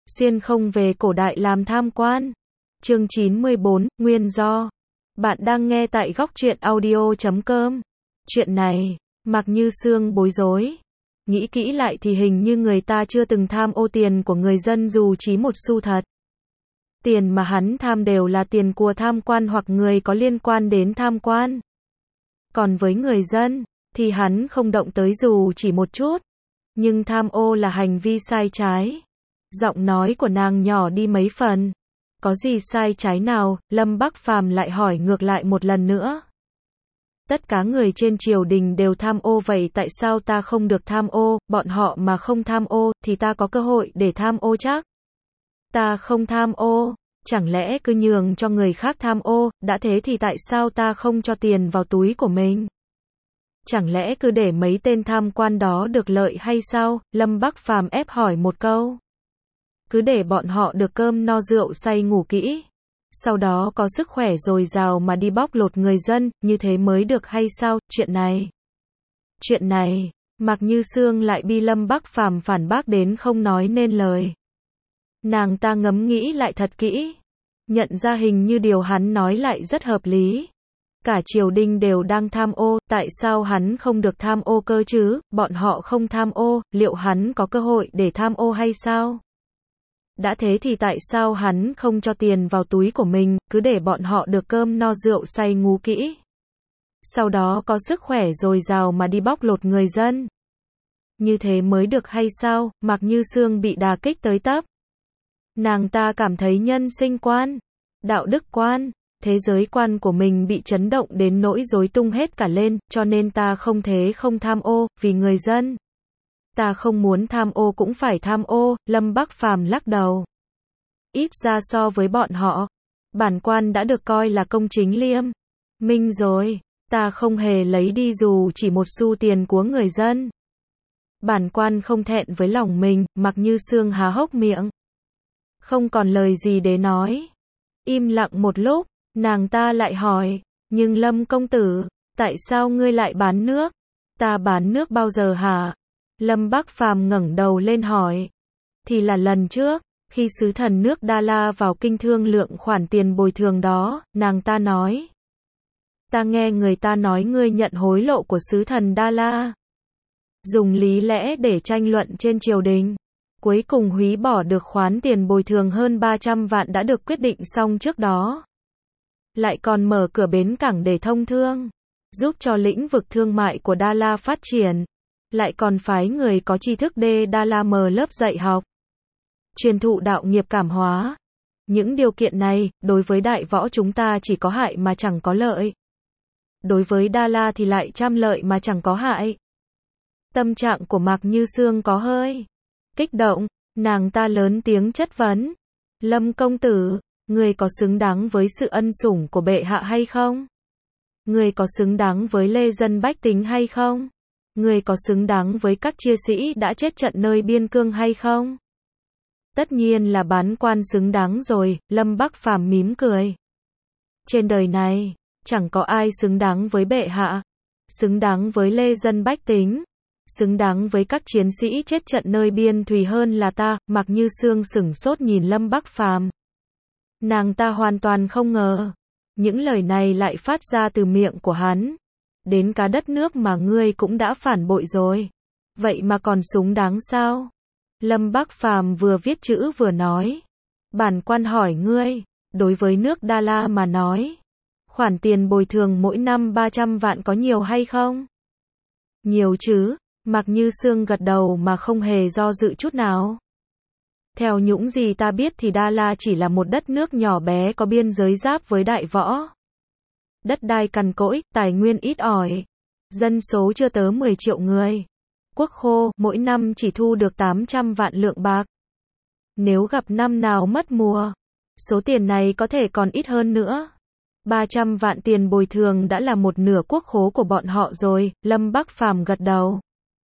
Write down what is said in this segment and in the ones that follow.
Xuyên không về cổ đại làm tham quan. Chương 94, nguyên do. Bạn đang nghe tại góc truyện audio.com. Chuyện này, Mạc Như Sương bối rối. Nghĩ kỹ lại thì hình như người ta chưa từng tham ô tiền của người dân dù chỉ một xu thật. Tiền mà hắn tham đều là tiền của tham quan hoặc người có liên quan đến tham quan. Còn với người dân, thì hắn không động tới dù chỉ một chút. Nhưng tham ô là hành vi sai trái. Giọng nói của nàng nhỏ đi mấy phần. Có gì sai trái nào? Lâm Bắc Phàm lại hỏi ngược lại một lần nữa. Tất cả người trên triều đình đều tham ô, vậy tại sao ta không được tham ô? Bọn họ mà không tham ô, thì ta có cơ hội để tham ô chắc. Ta không tham ô, chẳng lẽ cứ nhường cho người khác tham ô? Đã thế thì tại sao ta không cho tiền vào túi của mình? Chẳng lẽ cứ để mấy tên tham quan đó được lợi hay sao? Lâm Bắc Phàm ép hỏi một câu. Cứ để bọn họ được cơm no rượu say ngủ kỹ, sau đó có sức khỏe dồi dào mà đi bóc lột người dân, như thế mới được hay sao? Chuyện này, Mạc Như Sương lại bi Lâm Bắc Phàm phản bác đến không nói nên lời. Nàng ta ngẫm nghĩ lại thật kỹ, nhận ra hình như điều hắn nói lại rất hợp lý. Cả triều đình đều đang tham ô, tại sao hắn không được tham ô cơ chứ? Bọn họ không tham ô, liệu hắn có cơ hội để tham ô hay sao? Đã thế thì tại sao hắn không cho tiền vào túi của mình, cứ để bọn họ được cơm no rượu say ngủ kỹ, sau đó có sức khỏe dồi dào mà đi bóc lột người dân? Như thế mới được hay sao? Mạc Như Sương bị đả kích tới tấp. Nàng ta cảm thấy nhân sinh quan, đạo đức quan, thế giới quan của mình bị chấn động đến nỗi rối tung hết cả lên, cho nên ta không thể không tham ô, vì người dân. Ta không muốn tham ô cũng phải tham ô. Lâm Bắc Phàm lắc đầu. Ít ra so với bọn họ, bản quan đã được coi là công chính liêm minh rồi. Ta không hề lấy đi dù chỉ một xu tiền của người dân. Bản quan không thẹn với lòng mình. Mạc Như Sương há hốc miệng, không còn lời gì để nói. Im lặng một lúc, nàng ta lại hỏi, nhưng Lâm công tử, tại sao ngươi lại bán nước? Ta bán nước bao giờ hả? Lâm Bắc Phàm ngẩng đầu lên hỏi. Thì là lần trước, khi sứ thần nước Đa La vào kinh thương lượng khoản tiền bồi thường đó, nàng ta nói. Ta nghe người ta nói ngươi nhận hối lộ của sứ thần Đa La, dùng lý lẽ để tranh luận trên triều đình. Cuối cùng húy bỏ được khoán tiền bồi thường hơn 300 vạn đã được quyết định xong trước đó. Lại còn mở cửa bến cảng để thông thương, giúp cho lĩnh vực thương mại của Đa La phát triển. Lại còn phái người có tri thức Đa La mở lớp dạy học, truyền thụ đạo nghiệp cảm hóa. Những điều kiện này, đối với đại võ chúng ta chỉ có hại mà chẳng có lợi. Đối với Đa La thì lại trăm lợi mà chẳng có hại. Tâm trạng của Mạc Như Sương có hơi kích động, nàng ta lớn tiếng chất vấn. Lâm công tử, người có xứng đáng với sự ân sủng của bệ hạ hay không? Người có xứng đáng với lê dân bách tính hay không? Người có xứng đáng với các chia sĩ đã chết trận nơi biên cương hay không? Tất nhiên là bán quan xứng đáng rồi. Lâm Bắc Phàm mím cười. Trên đời này, chẳng có ai xứng đáng với bệ hạ, xứng đáng với lê dân bách tính, xứng đáng với các chiến sĩ chết trận nơi biên thùy hơn là ta. Mạc Như Sương sửng sốt nhìn Lâm Bắc Phàm. Nàng ta hoàn toàn không ngờ, những lời này lại phát ra từ miệng của hắn. Đến cả đất nước mà ngươi cũng đã phản bội rồi, vậy mà còn xứng đáng sao? Lâm Bắc Phàm vừa viết chữ vừa nói. Bản quan hỏi ngươi, đối với nước Đa La mà nói, khoản tiền bồi thường mỗi năm 300 vạn có nhiều hay không? Nhiều chứ. Mạc Như Sương gật đầu mà không hề do dự chút nào. Theo những gì ta biết thì Đa La chỉ là một đất nước nhỏ bé có biên giới giáp với đại võ. Đất đai cằn cỗi, tài nguyên ít ỏi, dân số chưa tới 10 triệu người. Quốc khô, mỗi năm chỉ thu được 800 vạn lượng bạc. Nếu gặp năm nào mất mùa, số tiền này có thể còn ít hơn nữa. 300 vạn tiền bồi thường đã là một nửa quốc khố của bọn họ rồi. Lâm Bắc Phàm gật đầu.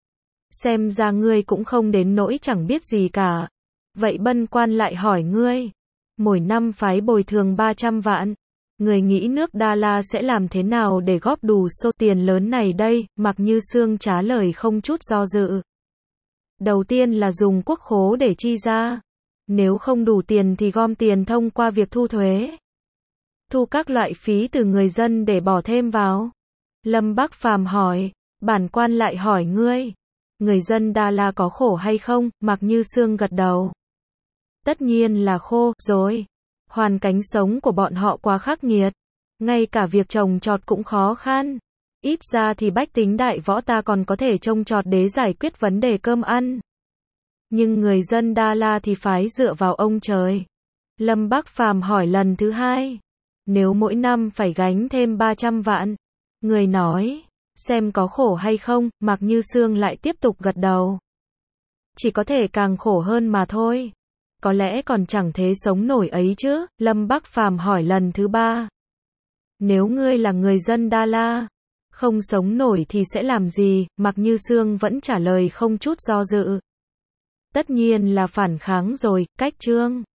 Xem ra ngươi cũng không đến nỗi chẳng biết gì cả. Vậy bân quan lại hỏi ngươi, mỗi năm phái bồi thường 300 vạn. Người nghĩ nước Đa La sẽ làm thế nào để góp đủ số tiền lớn này đây? Mạc Như Sương trả lời không chút do dự. Đầu tiên là dùng quốc khố để chi ra. Nếu không đủ tiền thì gom tiền thông qua việc thu thuế. Thu các loại phí từ người dân để bỏ thêm vào. Lâm Bắc Phàm hỏi. Bản quan lại hỏi ngươi. Người dân Đa La có khổ hay không? Mạc Như Sương gật đầu. Tất nhiên là khô rồi. Hoàn cảnh sống của bọn họ quá khắc nghiệt. Ngay cả việc trồng trọt cũng khó khăn. Ít ra thì bách tính đại võ ta còn có thể trồng trọt để giải quyết vấn đề cơm ăn. Nhưng người dân Đa La thì phải dựa vào ông trời. Lâm Bắc Phàm hỏi lần thứ hai. Nếu mỗi năm phải gánh thêm 300 vạn. Người nói, xem có khổ hay không, Mạc Như Sương lại tiếp tục gật đầu. Chỉ có thể càng khổ hơn mà thôi. Có lẽ còn chẳng thế sống nổi ấy chứ, Lâm Bắc Phàm hỏi lần thứ ba. Nếu ngươi là người dân Đa La, không sống nổi thì sẽ làm gì? Mạc Như Sương vẫn trả lời không chút do dự. Tất nhiên là phản kháng rồi, cách trương.